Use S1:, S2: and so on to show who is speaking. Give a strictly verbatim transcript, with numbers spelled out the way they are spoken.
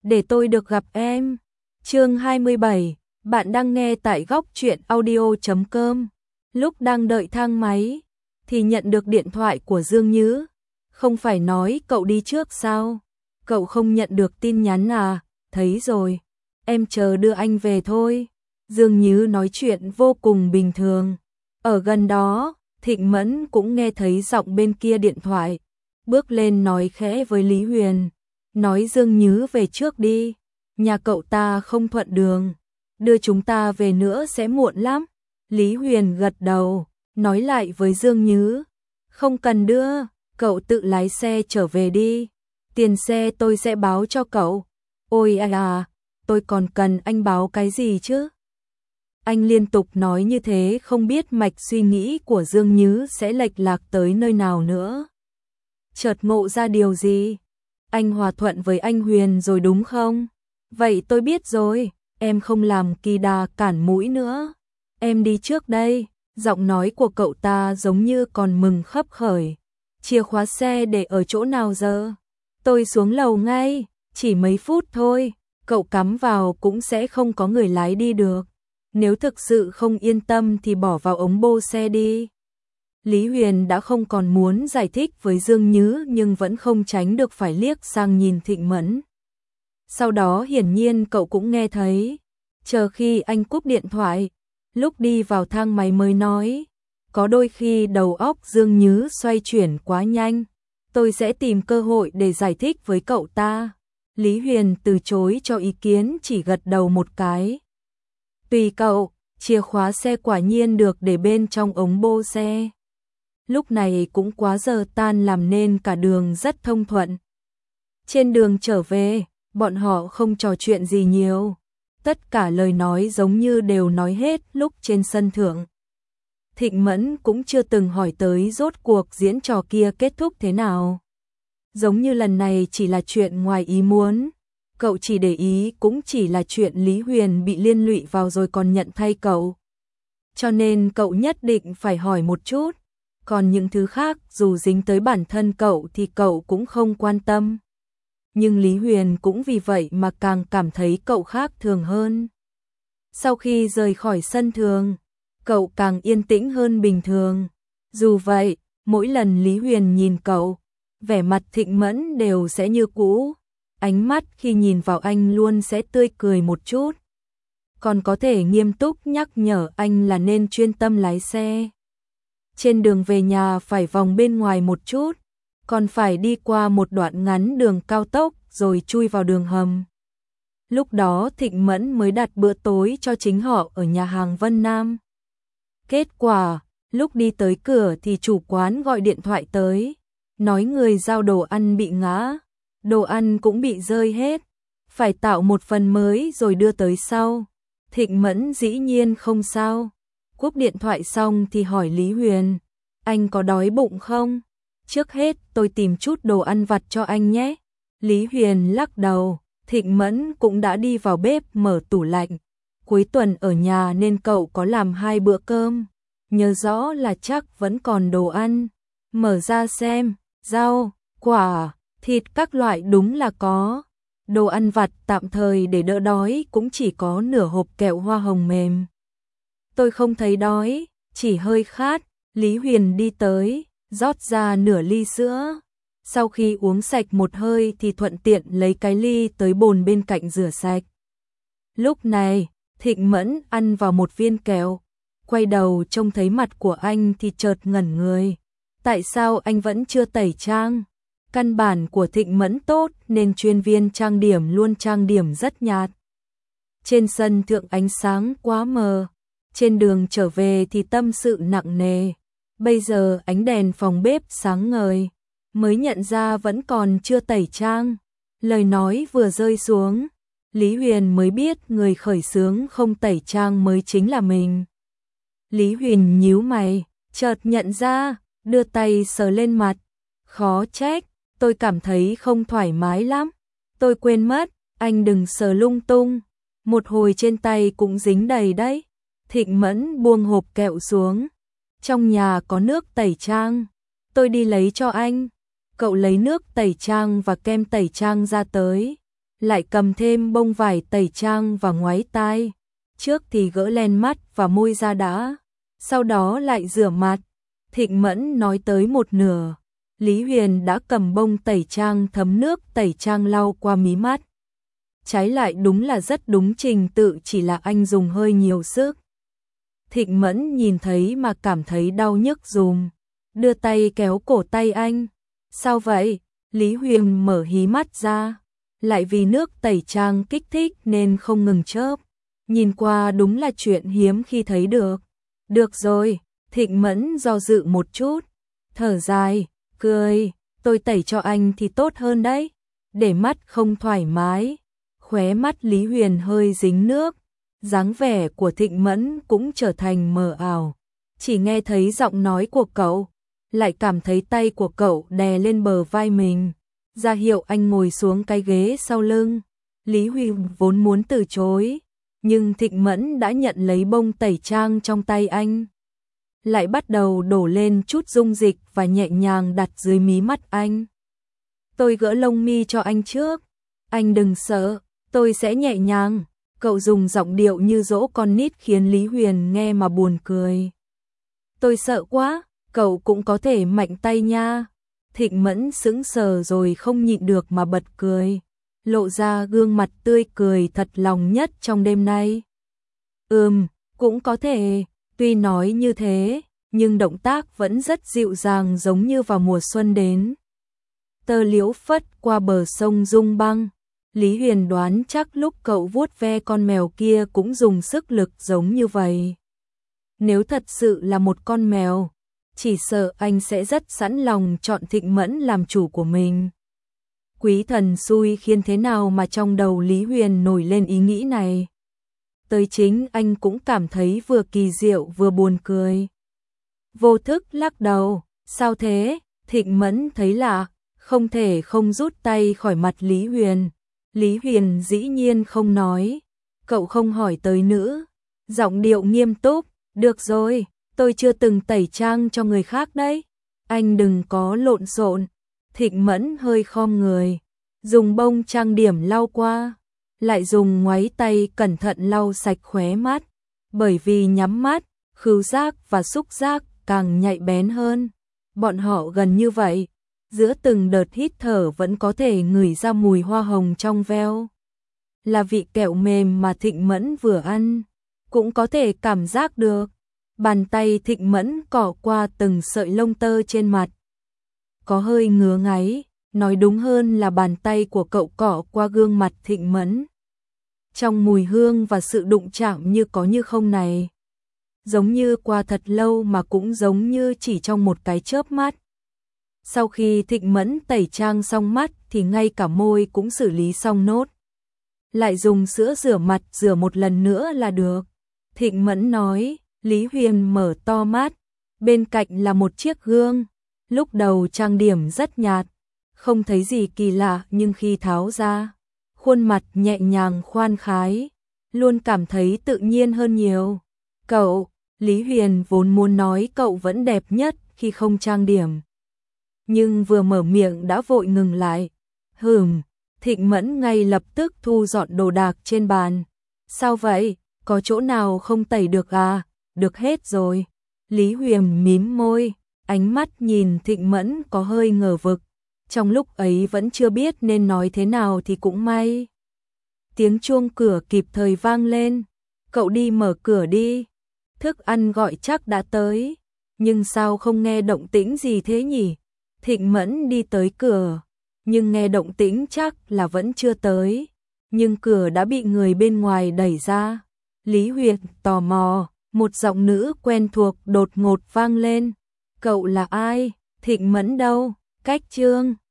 S1: để tôi được gặp em. Chương hai mươi bảy, bạn đang nghe tại góc truyện audio chấm com. Lúc đang đợi thang máy thì nhận được điện thoại của Dương Nhứ. Không phải nói cậu đi trước sao? Cậu không nhận được tin nhắn à? Thấy rồi, em chờ đưa anh về thôi. Dương Nhứ nói chuyện vô cùng bình thường. Ở gần đó, Thịnh Mẫn cũng nghe thấy giọng bên kia điện thoại. Bước lên nói khẽ với Lý Huyền. Nói Dương Nhứ về trước đi. Nhà cậu ta không thuận đường. Đưa chúng ta về nữa sẽ muộn lắm. Lý Huyền gật đầu, nói lại với Dương Nhứ. Không cần đưa, cậu tự lái xe trở về đi. Tiền xe tôi sẽ báo cho cậu. Ôi à, tôi còn cần anh báo cái gì chứ? Anh liên tục nói như thế không biết mạch suy nghĩ của Dương Nhứ sẽ lệch lạc tới nơi nào nữa. Chợt ngộ ra điều gì? Anh hòa thuận với anh Huyền rồi đúng không? Vậy tôi biết rồi, em không làm kỳ đà cản mũi nữa. Em đi trước đây. Giọng nói của cậu ta giống như còn mừng khấp khởi. Chìa khóa xe để ở chỗ nào giờ? Tôi xuống lầu ngay, chỉ mấy phút thôi. Cậu cắm vào cũng sẽ không có người lái đi được. Nếu thực sự không yên tâm thì bỏ vào ống bô xe đi. Lý Huyền đã không còn muốn giải thích với Dương Nhứ nhưng vẫn không tránh được phải liếc sang nhìn Thịnh Mẫn. Sau đó hiển nhiên cậu cũng nghe thấy. Chờ khi anh cúp điện thoại, lúc đi vào thang máy mới nói. Có đôi khi đầu óc Dương Nhứ xoay chuyển quá nhanh. Tôi sẽ tìm cơ hội để giải thích với cậu ta. Lý Huyền từ chối cho ý kiến, chỉ gật đầu một cái. Tùy cậu. Chìa khóa xe quả nhiên được để bên trong ống bô xe. Lúc này cũng quá giờ tan làm nên cả đường rất thông thuận. Trên đường trở về, bọn họ không trò chuyện gì nhiều. Tất cả lời nói giống như đều nói hết lúc trên sân thượng. Thịnh Mẫn cũng chưa từng hỏi tới rốt cuộc diễn trò kia kết thúc thế nào. Giống như lần này chỉ là chuyện ngoài ý muốn. Cậu chỉ để ý cũng chỉ là chuyện Lý Huyền bị liên lụy vào rồi còn nhận thay cậu. Cho nên cậu nhất định phải hỏi một chút. Còn những thứ khác dù dính tới bản thân cậu thì cậu cũng không quan tâm. Nhưng Lý Huyền cũng vì vậy mà càng cảm thấy cậu khác thường hơn. Sau khi rời khỏi sân thường, cậu càng yên tĩnh hơn bình thường. Dù vậy, mỗi lần Lý Huyền nhìn cậu, vẻ mặt Thịnh Mẫn đều sẽ như cũ. Ánh mắt khi nhìn vào anh luôn sẽ tươi cười một chút. Còn có thể nghiêm túc nhắc nhở anh là nên chuyên tâm lái xe. Trên đường về nhà phải vòng bên ngoài một chút, còn phải đi qua một đoạn ngắn đường cao tốc rồi chui vào đường hầm. Lúc đó Thịnh Mẫn mới đặt bữa tối cho chính họ ở nhà hàng Vân Nam. Kết quả, lúc đi tới cửa thì chủ quán gọi điện thoại tới, nói người giao đồ ăn bị ngã, đồ ăn cũng bị rơi hết, phải tạo một phần mới rồi đưa tới sau. Thịnh Mẫn dĩ nhiên không sao. Cúp điện thoại xong thì hỏi Lý Huyền, anh có đói bụng không? Trước hết tôi tìm chút đồ ăn vặt cho anh nhé. Lý Huyền lắc đầu. Thịnh Mẫn cũng đã đi vào bếp mở tủ lạnh. Cuối tuần ở nhà nên cậu có làm hai bữa cơm. Nhớ rõ là chắc vẫn còn đồ ăn. Mở ra xem, rau, quả, thịt các loại đúng là có. Đồ ăn vặt tạm thời để đỡ đói cũng chỉ có nửa hộp kẹo hoa hồng mềm. Tôi không thấy đói, chỉ hơi khát. Lý Huyền đi tới, rót ra nửa ly sữa. Sau khi uống sạch một hơi thì thuận tiện lấy cái ly tới bồn bên cạnh rửa sạch. Lúc này, Thịnh Mẫn ăn vào một viên kẹo. Quay đầu trông thấy mặt của anh thì chợt ngẩn người. Tại sao anh vẫn chưa tẩy trang? Căn bản của Thịnh Mẫn tốt nên chuyên viên trang điểm luôn trang điểm rất nhạt. Trên sân thượng ánh sáng quá mờ. Trên đường trở về thì tâm sự nặng nề. Bây giờ ánh đèn phòng bếp sáng ngời, mới nhận ra vẫn còn chưa tẩy trang. Lời nói vừa rơi xuống, Lý Huyền mới biết người khởi xướng không tẩy trang mới chính là mình. Lý Huyền nhíu mày, chợt nhận ra, đưa tay sờ lên mặt. Khó trách, tôi cảm thấy không thoải mái lắm. Tôi quên mất, anh đừng sờ lung tung. Một hồi trên tay cũng dính đầy đấy. Thịnh Mẫn buông hộp kẹo xuống. Trong nhà có nước tẩy trang. Tôi đi lấy cho anh. Cậu lấy nước tẩy trang và kem tẩy trang ra tới. lại cầm thêm bông vải tẩy trang và ngoáy tai. Trước thì gỡ len mắt và môi ra đã, sau đó lại rửa mặt. Thịnh Mẫn nói tới một nửa, Lý Huyền đã cầm bông tẩy trang thấm nước tẩy trang lau qua mí mắt. Trái lại đúng là rất đúng trình tự, chỉ là anh dùng hơi nhiều sức. Thịnh Mẫn nhìn thấy mà cảm thấy đau nhức dùm, đưa tay kéo cổ tay anh. Sao vậy? Lý Huyền mở hí mắt ra, lại vì nước tẩy trang kích thích nên không ngừng chớp. Nhìn qua đúng là chuyện hiếm khi thấy được. Được rồi, Thịnh Mẫn do dự một chút, thở dài, cười, tôi tẩy cho anh thì tốt hơn đấy, để mắt không thoải mái. Khóe mắt Lý Huyền hơi dính nước, dáng vẻ của Thịnh Mẫn cũng trở thành mờ ảo. Chỉ nghe thấy giọng nói của cậu, lại cảm thấy tay của cậu đè lên bờ vai mình, ra hiệu anh ngồi xuống cái ghế sau lưng. Lý Huyền vốn muốn từ chối, nhưng Thịnh Mẫn đã nhận lấy bông tẩy trang trong tay anh, lại bắt đầu đổ lên chút dung dịch và nhẹ nhàng đặt dưới mí mắt anh. Tôi gỡ lông mi cho anh trước, anh đừng sợ, tôi sẽ nhẹ nhàng. Cậu dùng giọng điệu như dỗ con nít khiến Lý Huyền nghe mà buồn cười. Tôi sợ quá, cậu cũng có thể mạnh tay nha. Thịnh Mẫn sững sờ rồi không nhịn được mà bật cười, lộ ra gương mặt tươi cười thật lòng nhất trong đêm nay. Ừm, cũng có thể, tuy nói như thế, nhưng động tác vẫn rất dịu dàng giống như vào mùa xuân đến. Tơ liễu phất qua bờ sông rung băng. Lý Huyền đoán chắc lúc cậu vuốt ve con mèo kia cũng dùng sức lực giống như vậy. Nếu thật sự là một con mèo, chỉ sợ anh sẽ rất sẵn lòng chọn Thịnh Mẫn làm chủ của mình. Quý thần xui khiến thế nào mà trong đầu Lý Huyền nổi lên ý nghĩ này. Tới chính anh cũng cảm thấy vừa kỳ diệu vừa buồn cười. Vô thức lắc đầu, sao thế? Thịnh Mẫn thấy lạ, không thể không rút tay khỏi mặt Lý Huyền. Lý Huyền dĩ nhiên không nói, cậu không hỏi tới nữa, giọng điệu nghiêm túc, được rồi, tôi chưa từng tẩy trang cho người khác đấy, anh đừng có lộn xộn. Thịnh Mẫn hơi khom người, dùng bông trang điểm lau qua, lại dùng ngoáy tay cẩn thận lau sạch khóe mắt, bởi vì nhắm mắt, khứu giác và xúc giác càng nhạy bén hơn. Bọn họ gần như vậy, giữa từng đợt hít thở vẫn có thể ngửi ra mùi hoa hồng trong veo. Là vị kẹo mềm mà Thịnh Mẫn vừa ăn, cũng có thể cảm giác được. Bàn tay Thịnh Mẫn cọ qua từng sợi lông tơ trên mặt, có hơi ngứa ngáy, nói đúng hơn là bàn tay của cậu cọ qua gương mặt Thịnh Mẫn. Trong mùi hương và sự đụng chạm như có như không này, giống như qua thật lâu mà cũng giống như chỉ trong một cái chớp mắt. Sau khi Thịnh Mẫn tẩy trang xong mắt thì ngay cả môi cũng xử lý xong nốt. Lại dùng sữa rửa mặt rửa một lần nữa là được. Thịnh Mẫn nói. Lý Huyền mở to mắt, bên cạnh là một chiếc gương. Lúc đầu trang điểm rất nhạt, không thấy gì kỳ lạ, nhưng khi tháo ra, khuôn mặt nhẹ nhàng khoan khái, luôn cảm thấy tự nhiên hơn nhiều. Cậu, Lý Huyền vốn muốn nói cậu vẫn đẹp nhất khi không trang điểm, nhưng vừa mở miệng đã vội ngừng lại. Hừm, Thịnh Mẫn ngay lập tức thu dọn đồ đạc trên bàn. Sao vậy, có chỗ nào không tẩy được à? Được hết rồi. Lý Huyền mím môi, ánh mắt nhìn Thịnh Mẫn có hơi ngờ vực. Trong lúc ấy vẫn chưa biết nên nói thế nào thì cũng may. Tiếng chuông cửa kịp thời vang lên. Cậu đi mở cửa đi. Thức ăn gọi chắc đã tới. Nhưng sao không nghe động tĩnh gì thế nhỉ? Thịnh Mẫn đi tới cửa, nhưng nghe động tĩnh chắc là vẫn chưa tới. Nhưng cửa đã bị người bên ngoài đẩy ra. Lý Huyền tò mò. Một giọng nữ quen thuộc đột ngột vang lên. Cậu là ai? Thịnh Mẫn đâu? Cách Trương.